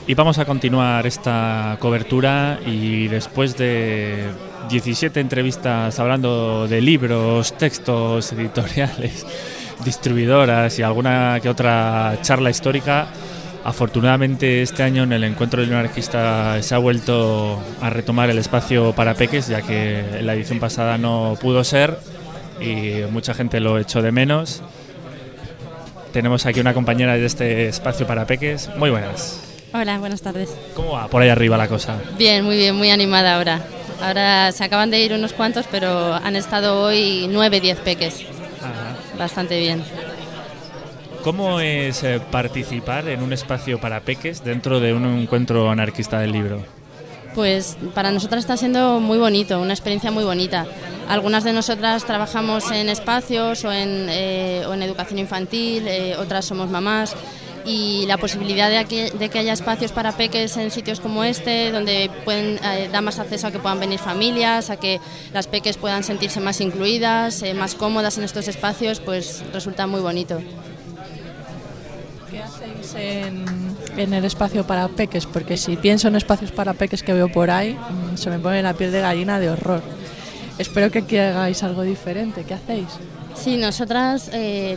Y vamos a continuar esta cobertura y después de 17 entrevistas hablando de libros, textos, editoriales, distribuidoras y alguna que otra charla histórica, afortunadamente este año en el Encuentro del Libro Anarquista se ha vuelto a retomar el espacio para peques, ya que en la edición pasada no pudo ser y mucha gente lo echó de menos. Tenemos aquí una compañera de este espacio para peques. Muy buenas. Hola, buenas tardes. ¿Cómo va por ahí arriba la cosa? Bien, muy animada ahora. Ahora se acaban de ir unos cuantos, pero han estado hoy 9-10 peques. Ajá. Bastante bien. ¿Cómo es participar en un espacio para peques dentro de un encuentro anarquista del libro? Pues para nosotras está siendo muy bonito, una experiencia muy bonita. Algunas de nosotras trabajamos en espacios o en educación infantil, otras somos mamás. Y la posibilidad de que haya espacios para peques en sitios como este, donde da más acceso a que puedan venir familias, a que las peques puedan sentirse más incluidas, más cómodas en estos espacios, pues resulta muy bonito. ¿Qué hacéis en el espacio para peques? Porque si pienso en espacios para peques que veo por ahí, se me pone la piel de gallina de horror. Espero que aquí hagáis algo diferente. ¿Qué hacéis? Sí, nosotras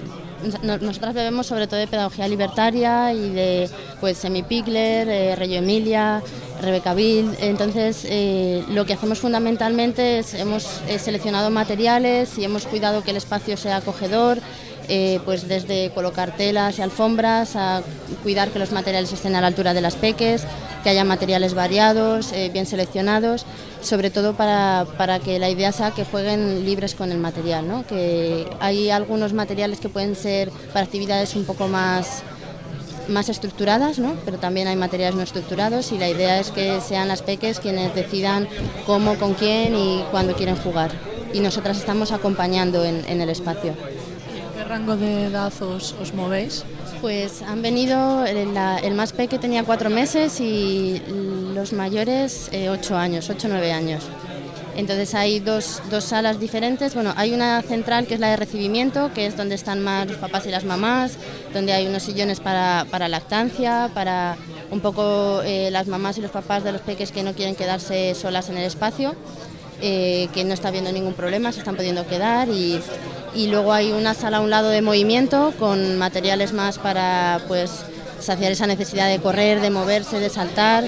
bebemos sobre todo de pedagogía libertaria y de Semi Pigler, Reggio Emilia, Rebecca Bill. Entonces lo que hacemos fundamentalmente es hemos seleccionado materiales y hemos cuidado que el espacio sea acogedor, pues desde colocar telas y alfombras a cuidar que los materiales estén a la altura de las peques, que haya materiales variados, bien seleccionados, sobre todo para que la idea sea que jueguen libres con el material, ¿no? Que hay algunos materiales que pueden ser para actividades un poco más estructuradas, ¿no? Pero también hay materiales no estructurados y la idea es que sean las peques quienes decidan cómo, con quién y cuándo quieren jugar. Y nosotras estamos acompañando en el espacio. ¿Qué rango de edad os movéis? Pues han venido, el más peque tenía 4 meses y los mayores 8 o 9 años. Entonces hay dos salas diferentes. Bueno, hay una central que es la de recibimiento, que es donde están más los papás y las mamás, donde hay unos sillones para lactancia, para un poco las mamás y los papás de los peques que no quieren quedarse solas en el espacio, que no está habiendo ningún problema, se están pudiendo quedar y luego hay una sala a un lado de movimiento con materiales más para pues saciar esa necesidad de correr, de moverse, de saltar.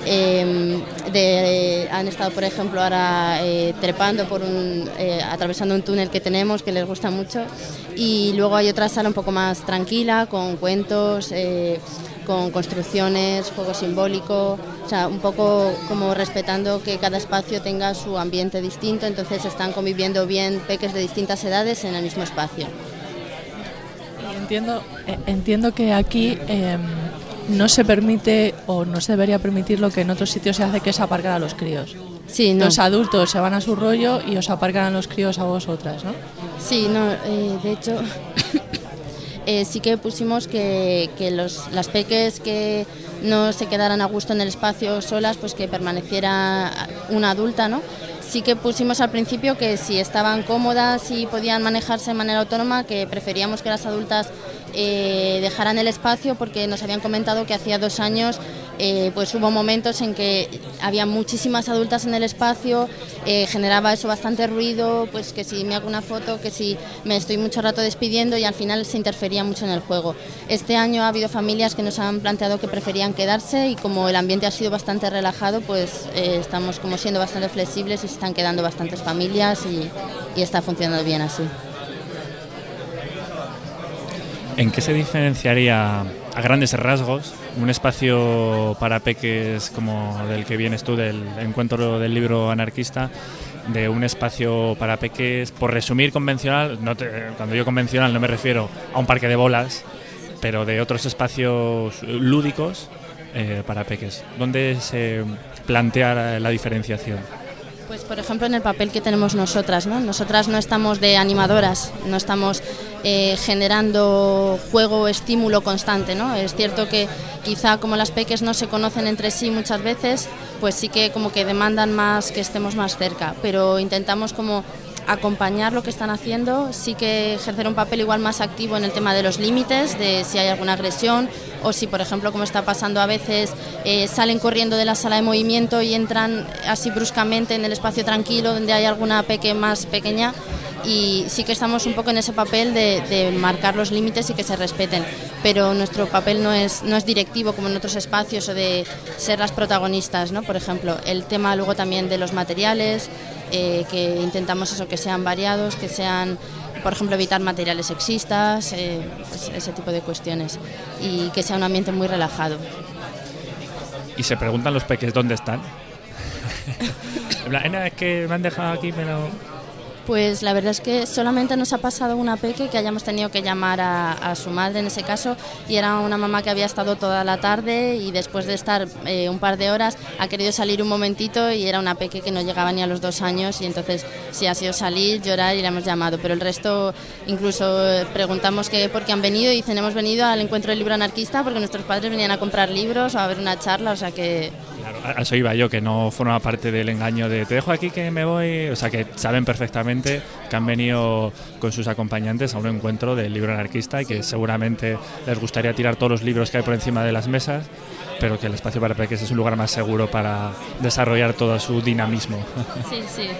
Han estado, por ejemplo, ahora trepando atravesando un túnel que tenemos que les gusta mucho, y luego hay otra sala un poco más tranquila con cuentos, con construcciones, juego simbólico, o sea, un poco como respetando que cada espacio tenga su ambiente distinto, entonces están conviviendo bien peques de distintas edades en el mismo espacio. Entiendo que aquí no se permite o no se debería permitir lo que en otros sitios se hace, que es aparcar a los críos. Sí, no. Los adultos se van a su rollo y os aparcan a los críos a vosotras, ¿no? Sí, no, de hecho sí que pusimos que las peques que no se quedaran a gusto en el espacio solas, pues que permaneciera una adulta, ¿no? Sí que pusimos al principio que si estaban cómodas y podían manejarse de manera autónoma, que preferíamos que las adultas dejaran el espacio, porque nos habían comentado que hacía 2 años pues hubo momentos en que había muchísimas adultas en el espacio, generaba eso bastante ruido, pues que si me hago una foto, que si me estoy mucho rato despidiendo, y al final se interfería mucho en el juego. Este año ha habido familias que nos han planteado que preferían quedarse, y como el ambiente ha sido bastante relajado, pues estamos como siendo bastante flexibles y se están quedando bastantes familias y está funcionando bien así. ¿En qué se diferenciaría, a grandes rasgos, un espacio para peques como del que vienes tú, del Encuentro del Libro Anarquista, de un espacio para peques, por resumir, convencional? Cuando digo convencional no me refiero a un parque de bolas, pero de otros espacios lúdicos para peques. ¿Dónde se plantea la diferenciación? Pues por ejemplo en el papel que tenemos nosotras, ¿no? Nosotras no estamos de animadoras, no estamos generando juego o estímulo constante, ¿no? Es cierto que quizá como las peques no se conocen entre sí muchas veces, pues sí que como que demandan más que estemos más cerca, pero intentamos como acompañar lo que están haciendo, sí que ejercer un papel igual más activo en el tema de los límites, de si hay alguna agresión o si, por ejemplo, como está pasando a veces, salen corriendo de la sala de movimiento y entran así bruscamente en el espacio tranquilo donde hay alguna peque más pequeña, y sí que estamos un poco en ese papel de marcar los límites y que se respeten, pero nuestro papel no es directivo como en otros espacios o de ser las protagonistas, ¿no? Por ejemplo, el tema luego también de los materiales, que intentamos eso, que sean variados, que sean, por ejemplo, evitar materiales sexistas, pues ese tipo de cuestiones, y que sea un ambiente muy relajado. Y se preguntan los peques dónde están. Es que me han dejado aquí, pero... Pues la verdad es que solamente nos ha pasado una peque que hayamos tenido que llamar a su madre en ese caso, y era una mamá que había estado toda la tarde y después de estar un par de horas ha querido salir un momentito, y era una peque que no llegaba ni a los 2 años, y entonces sí ha sido salir, llorar, y la hemos llamado, pero el resto incluso preguntamos que por qué han venido y dicen hemos venido al encuentro del libro anarquista porque nuestros padres venían a comprar libros o a ver una charla, o sea que... Claro, a eso iba yo, que no forma parte del engaño de te dejo aquí que me voy, o sea que saben perfectamente que han venido con sus acompañantes a un encuentro del libro anarquista y que seguramente les gustaría tirar todos los libros que hay por encima de las mesas, pero que el espacio para peques es un lugar más seguro para desarrollar todo su dinamismo. Sí, sí.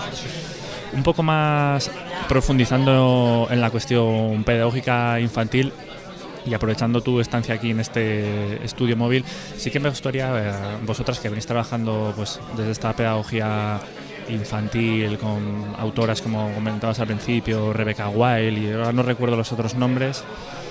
Un poco más profundizando en la cuestión pedagógica infantil, y aprovechando tu estancia aquí en este estudio móvil, sí que me gustaría, vosotras que venís trabajando pues desde esta pedagogía infantil con autoras como comentabas al principio, Rebecca Wild, y ahora no recuerdo los otros nombres,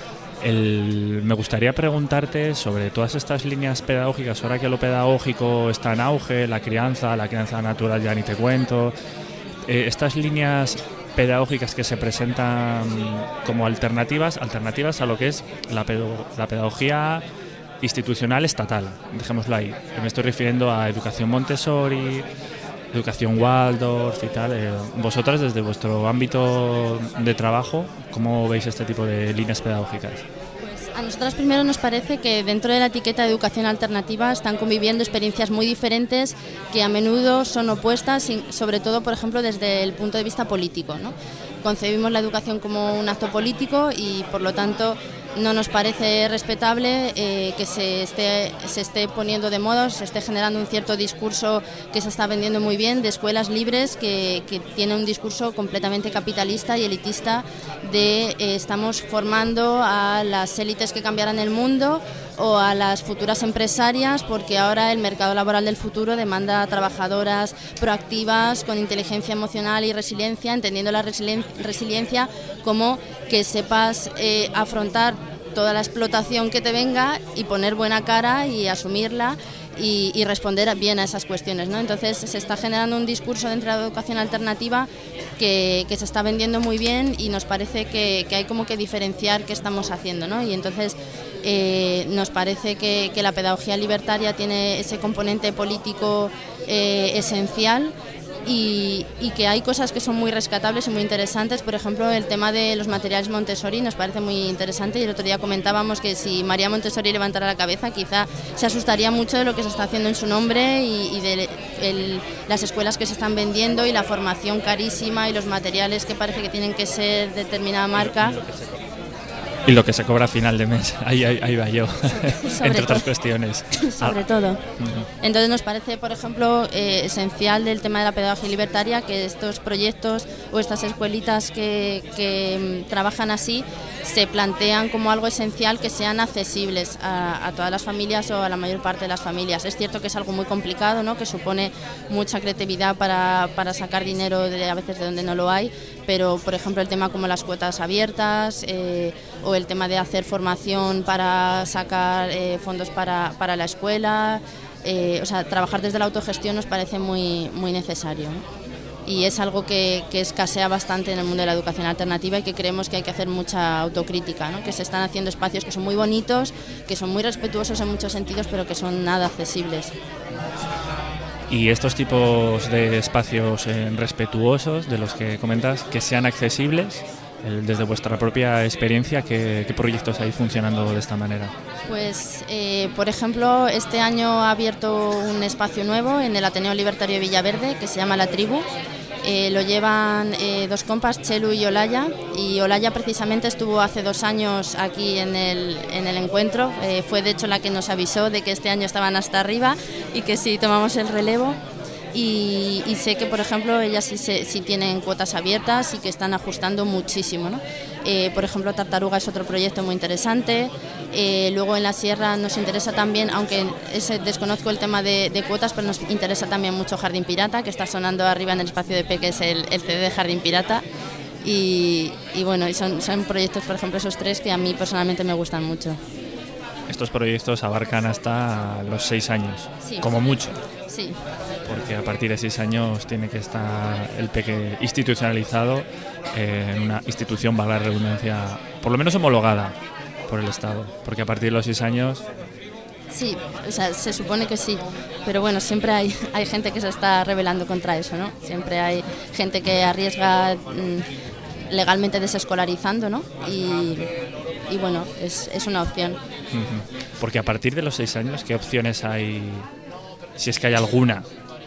me gustaría preguntarte sobre todas estas líneas pedagógicas, ahora que lo pedagógico está en auge, la crianza natural ya ni te cuento, estas líneas pedagógicas que se presentan como alternativas a lo que es la pedagogía institucional estatal, dejémoslo ahí. Me estoy refiriendo a educación Montessori, educación Waldorf y tal. Vosotras, desde vuestro ámbito de trabajo, ¿cómo veis este tipo de líneas pedagógicas? A nosotros primero nos parece que dentro de la etiqueta de educación alternativa están conviviendo experiencias muy diferentes que a menudo son opuestas, sobre todo, por ejemplo, desde el punto de vista político, ¿no? Concebimos la educación como un acto político y, por lo tanto, no nos parece respetable que se esté poniendo de moda, se esté generando un cierto discurso que se está vendiendo muy bien de escuelas libres que tiene un discurso completamente capitalista y elitista de estamos formando a las élites que cambiarán el mundo o a las futuras empresarias, porque ahora el mercado laboral del futuro demanda a trabajadoras proactivas con inteligencia emocional y resiliencia, entendiendo la resiliencia como que sepas afrontar toda la explotación que te venga y poner buena cara y asumirla y responder bien a esas cuestiones, ¿no? Entonces se está generando un discurso dentro de la educación alternativa que se está vendiendo muy bien, y nos parece que hay como que diferenciar qué estamos haciendo, ¿no? Y entonces nos parece que la pedagogía libertaria tiene ese componente político esencial, y que hay cosas que son muy rescatables y muy interesantes. Por ejemplo, el tema de los materiales Montessori nos parece muy interesante, y el otro día comentábamos que si María Montessori levantara la cabeza quizá se asustaría mucho de lo que se está haciendo en su nombre y de las escuelas que se están vendiendo y la formación carísima y los materiales que parece que tienen que ser de determinada marca. Y lo que se cobra a final de mes, ahí va yo, entre otras cuestiones. Sobre todo. Entonces nos parece, por ejemplo, esencial del tema de la pedagogía libertaria que estos proyectos o estas escuelitas que trabajan así se plantean como algo esencial, que sean accesibles a todas las familias o a la mayor parte de las familias. Es cierto que es algo muy complicado, ¿no? Que supone mucha creatividad para sacar dinero a veces de donde no lo hay, pero por ejemplo el tema como las cuotas abiertas o el tema de hacer formación para sacar fondos para la escuela, o sea, trabajar desde la autogestión nos parece muy, muy necesario, ¿no? Y es algo que escasea bastante en el mundo de la educación alternativa y que creemos que hay que hacer mucha autocrítica, ¿no? Que se están haciendo espacios que son muy bonitos, que son muy respetuosos en muchos sentidos, pero que son nada accesibles. Y estos tipos de espacios respetuosos de los que comentas, que sean accesibles, desde vuestra propia experiencia, ¿qué proyectos hay funcionando de esta manera? Pues, por ejemplo, este año ha abierto un espacio nuevo en el Ateneo Libertario de Villaverde que se llama La Tribu, Lo llevan dos compas, Chelu y Olaya, y Olaya precisamente estuvo hace 2 años aquí en el encuentro. Fue de hecho la que nos avisó de que este año estaban hasta arriba y que sí tomamos el relevo. Y sé que, por ejemplo, ellas sí tienen cuotas abiertas y que están ajustando muchísimo, ¿no? Por ejemplo, Tartaruga es otro proyecto muy interesante. Luego en la Sierra nos interesa también, aunque desconozco el tema de cuotas, pero nos interesa también mucho Jardín Pirata, que está sonando arriba en el espacio de Peques el CD de Jardín Pirata. Y bueno, son proyectos, por ejemplo, esos 3 que a mí personalmente me gustan mucho. Estos proyectos abarcan hasta los 6 años, sí, como mucho. Sí. Porque a partir de 6 años tiene que estar el peque institucionalizado en una institución, valga la redundancia, por lo menos homologada por el Estado. Porque a partir de los 6 años... Sí, o sea, se supone que sí, pero bueno, siempre hay gente que se está rebelando contra eso, ¿no? Siempre hay gente que arriesga legalmente desescolarizando, ¿no? Y bueno, es una opción. Porque a partir de los 6 años, ¿qué opciones hay, si es que hay alguna,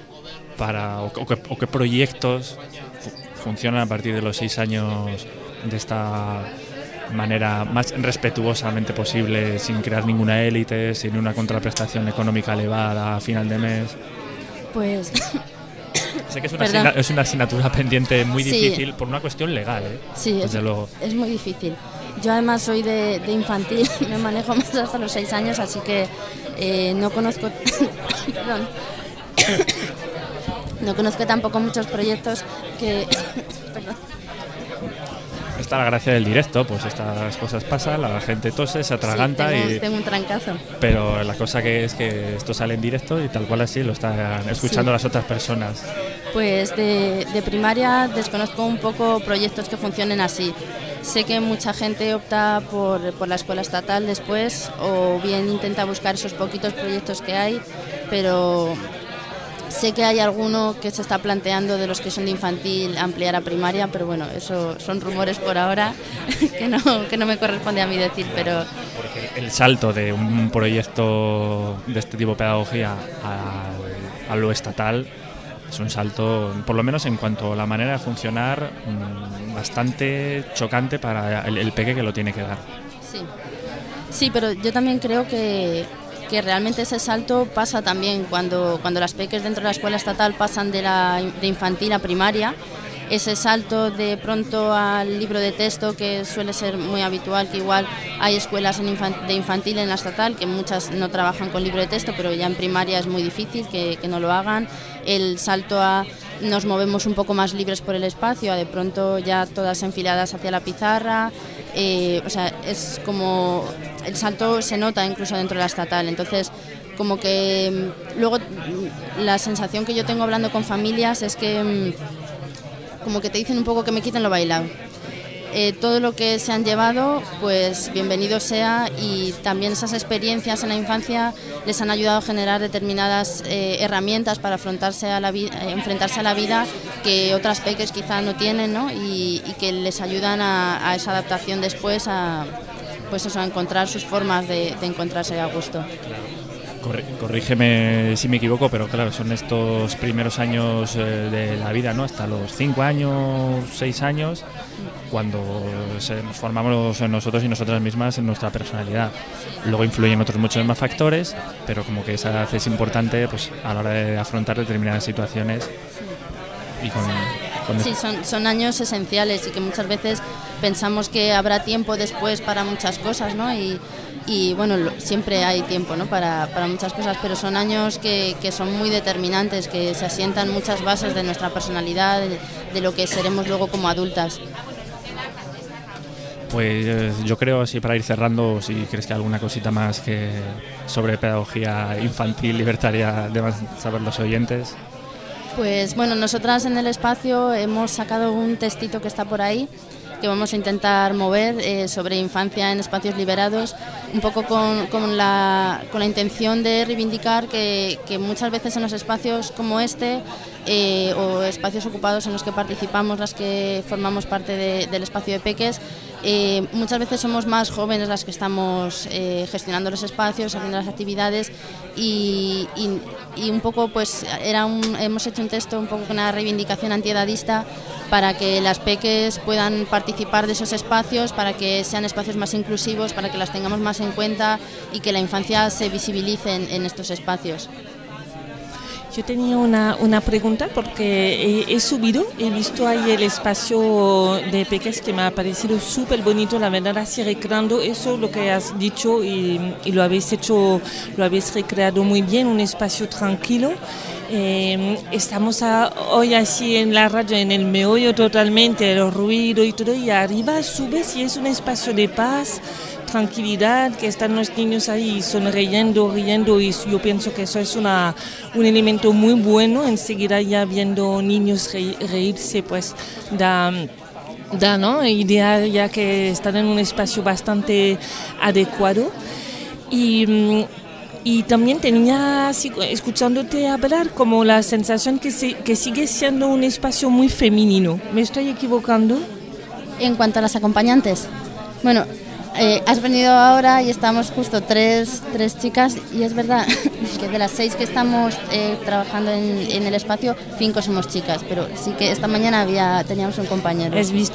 o qué proyectos funcionan a partir de los 6 años de esta manera más respetuosamente posible, sin crear ninguna élite, sin una contraprestación económica elevada a final de mes? Pues... Sé que es una asignatura pendiente muy difícil, sí, por una cuestión legal, ¿eh? Sí, desde luego. Es muy difícil. Yo además soy de infantil, me manejo más hasta los 6 años, así que no conozco... Perdón. No conozco tampoco muchos proyectos que... Perdón. Está la gracia del directo, pues estas cosas pasan, la gente tose, se atraganta, sí, tengo un trancazo. Pero la cosa que es que esto sale en directo y tal cual así lo están escuchando, sí, las otras personas. Pues de primaria desconozco un poco proyectos que funcionen así. Sé que mucha gente opta por la escuela estatal después, o bien intenta buscar esos poquitos proyectos que hay, pero... Sé que hay alguno que se está planteando de los que son de infantil ampliar a primaria, pero bueno, eso son rumores por ahora que no me corresponde a mí decir, pero... Porque el salto de un proyecto de este tipo de pedagogía a lo estatal es un salto, por lo menos en cuanto a la manera de funcionar, bastante chocante para el peque que lo tiene que dar. Sí, pero yo también creo que realmente ese salto pasa también cuando las peques dentro de la escuela estatal pasan de infantil a primaria. Ese salto de pronto al libro de texto, que suele ser muy habitual, que igual hay escuelas de infantil en la estatal que muchas no trabajan con libro de texto, pero ya en primaria es muy difícil que no lo hagan. El salto a nos movemos un poco más libres por el espacio, a de pronto ya todas enfiladas hacia la pizarra. O sea, es como el salto se nota incluso dentro de la estatal, entonces como que luego la sensación que yo tengo hablando con familias es que como que te dicen un poco que me quiten lo bailado. Todo lo que se han llevado, pues bienvenido sea, y también esas experiencias en la infancia les han ayudado a generar determinadas herramientas para enfrentarse a la vida que otras peques quizá no tienen, ¿no? Y que les ayudan a esa adaptación después, pues eso, a encontrar sus formas de encontrarse a gusto. Corrígeme si me equivoco, pero claro, son estos primeros años de la vida, ¿no? Hasta los 5 años, 6 años, cuando nos formamos nosotros y nosotras mismas en nuestra personalidad. Luego influyen otros muchos más factores, pero como que esa edad es importante, pues a la hora de afrontar determinadas situaciones. Y sí, son años esenciales y que muchas veces pensamos que habrá tiempo después para muchas cosas, ¿no? Y bueno, siempre hay tiempo, ¿no? para muchas cosas, pero son años que son muy determinantes, que se asientan muchas bases de nuestra personalidad, de lo que seremos luego como adultas. Pues yo creo, así para ir cerrando, si crees que hay alguna cosita más que sobre pedagogía infantil libertaria deban saber los oyentes. Pues bueno, nosotras en el espacio hemos sacado un textito que está por ahí, que vamos a intentar mover sobre infancia en espacios liberados, un poco con la intención de reivindicar que muchas veces en los espacios como este o espacios ocupados en los que participamos, las que formamos parte del espacio de peques, muchas veces somos más jóvenes las que estamos gestionando los espacios, haciendo las actividades y un poco pues hemos hecho un texto un poco con una reivindicación antiedadista para que las peques puedan participar de esos espacios, para que sean espacios más inclusivos, para que las tengamos más en cuenta y que la infancia se visibilice en estos espacios. Yo tenía una pregunta porque he visto ahí el espacio de peques que me ha parecido súper bonito, la verdad, así recreando eso, lo que has dicho y lo habéis recreado muy bien, un espacio tranquilo. Estamos hoy así en la radio, en el meollo totalmente, el ruido y todo, y arriba subes y es un espacio de paz, tranquilidad, que están los niños ahí sonriendo, riendo, y yo pienso que eso es un elemento muy bueno. Enseguida ya viendo niños reírse, pues da ¿no? idea ya que están en un espacio bastante adecuado. Y también tenía, escuchándote hablar, como la sensación que sigue siendo un espacio muy femenino. ¿Me estoy equivocando? En cuanto a las acompañantes, bueno, has venido ahora y estamos justo tres chicas, y es verdad que de las 6 que estamos trabajando en el espacio, 5 somos chicas, pero sí que esta mañana teníamos un compañero.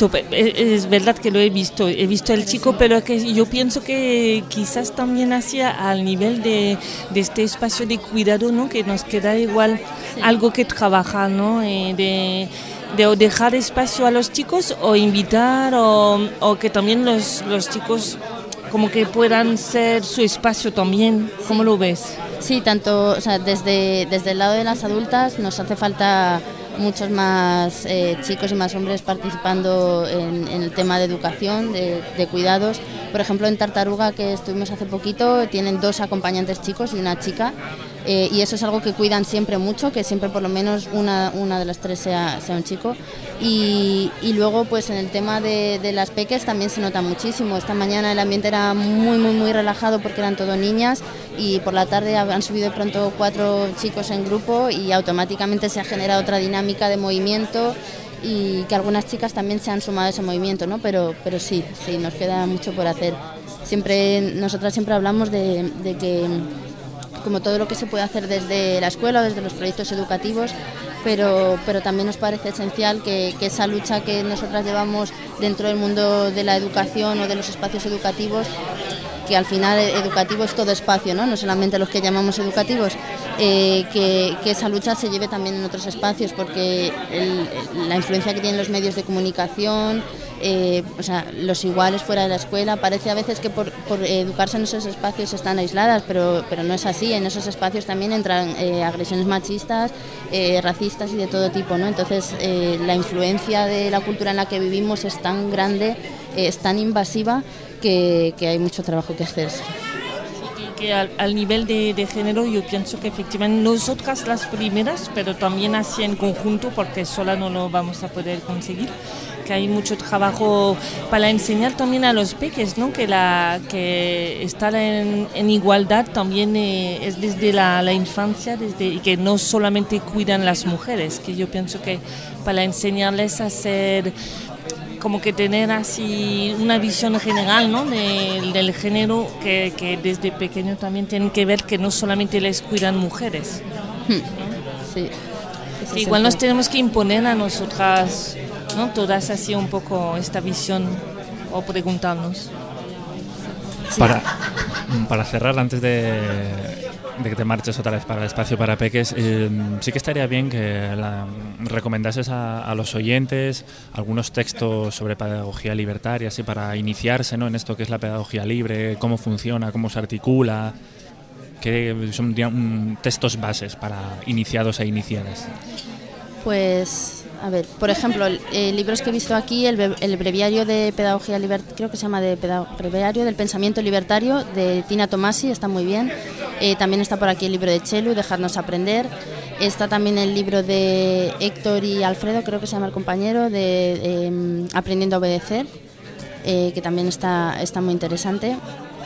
Es verdad que lo he visto el chico, pero que yo pienso que quizás también hacia al nivel de este espacio de cuidado, ¿no? Que nos queda igual algo que trabajar, ¿no? De dejar espacio a los chicos o invitar o que también los chicos como que puedan ser su espacio también. ¿Cómo lo ves? Sí, tanto, o sea, desde el lado de las adultas nos hace falta muchos más chicos y más hombres participando en el tema de educación, de cuidados. Por ejemplo, en Tartaruga, que estuvimos hace poquito, tienen 2 acompañantes chicos y una chica. Y eso es algo que cuidan siempre mucho, que siempre por lo menos una de las 3 sea un chico. Y luego pues en el tema de las peques también se nota muchísimo. Esta mañana el ambiente era muy muy muy relajado porque eran todo niñas, y por la tarde han subido de pronto 4 chicos en grupo y automáticamente se ha generado otra dinámica de movimiento, y que algunas chicas también se han sumado a ese movimiento, ¿no? Pero sí, nos queda mucho por hacer. Nosotras siempre hablamos de que como todo lo que se puede hacer desde la escuela, desde los proyectos educativos, pero también nos parece esencial que esa lucha que nosotras llevamos dentro del mundo de la educación o de los espacios educativos, que al final educativo es todo espacio, no solamente los que llamamos educativos, que esa lucha se lleve también en otros espacios, porque la influencia que tienen los medios de comunicación, o sea, los iguales fuera de la escuela, parece a veces que por educarse en esos espacios están aisladas, pero no es así. En esos espacios también entran agresiones machistas, racistas y de todo tipo, ¿no? Entonces la influencia de la cultura en la que vivimos es tan grande, es tan invasiva, que hay mucho trabajo que hacer. Que al nivel de género yo pienso que efectivamente nosotras las primeras, pero también así en conjunto, porque sola no lo vamos a poder conseguir, que hay mucho trabajo para enseñar también a los peques, ¿no? Que estar en igualdad también es desde la infancia, y que no solamente cuidan las mujeres, que yo pienso que para enseñarles a ser, como que tener así una visión general, ¿no? del género, que desde pequeño también tienen que ver que no solamente les cuidan mujeres. Sí. Que igual nos tenemos que imponer a nosotras, ¿no? Todas así un poco esta visión, o preguntarnos. Sí. Para cerrar, antes de que te marches otra vez para el espacio para peques, sí que estaría bien que recomendases a los oyentes algunos textos sobre pedagogía libertaria, así para iniciarse, ¿no? En esto que es la pedagogía libre, cómo funciona, cómo se articula, que son textos bases para iniciados e iniciadas. Pues, a ver, por ejemplo, libros que he visto aquí, el breviario de pedagogía libertaria, creo que se llama breviario del pensamiento libertario, de Tina Tomasi, está muy bien. También está por aquí el libro de Chelu, Dejarnos aprender. Está también el libro de Héctor y Alfredo, creo que se llama el compañero, de Aprendiendo a obedecer, que también está muy interesante.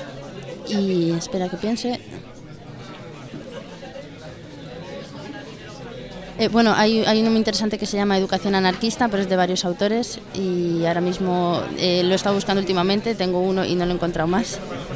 Y espera que piense. Bueno, hay uno muy interesante que se llama Educación anarquista, pero es de varios autores y ahora mismo lo he estado buscando últimamente, tengo uno y no lo he encontrado más.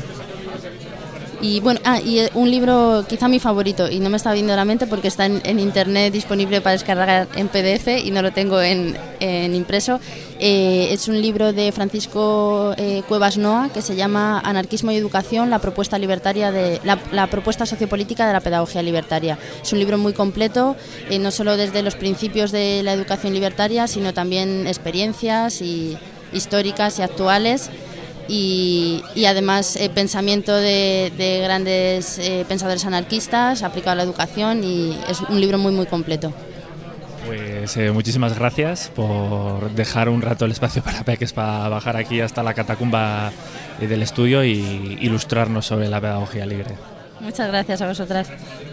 Y bueno, y un libro quizá mi favorito, y no me está viendo a la mente porque está en internet disponible para descargar en PDF y no lo tengo en impreso. Es un libro de Francisco Cuevas Noa que se llama Anarquismo y Educación, la propuesta libertaria la propuesta sociopolítica de la pedagogía libertaria. Es un libro muy completo, no solo desde los principios de la educación libertaria, sino también experiencias históricas y actuales. Y además pensamiento de grandes pensadores anarquistas aplicado a la educación, y es un libro muy muy completo. Pues muchísimas gracias por dejar un rato el espacio para Peques para bajar aquí hasta la catacumba del estudio y ilustrarnos sobre la pedagogía libre. Muchas gracias a vosotras.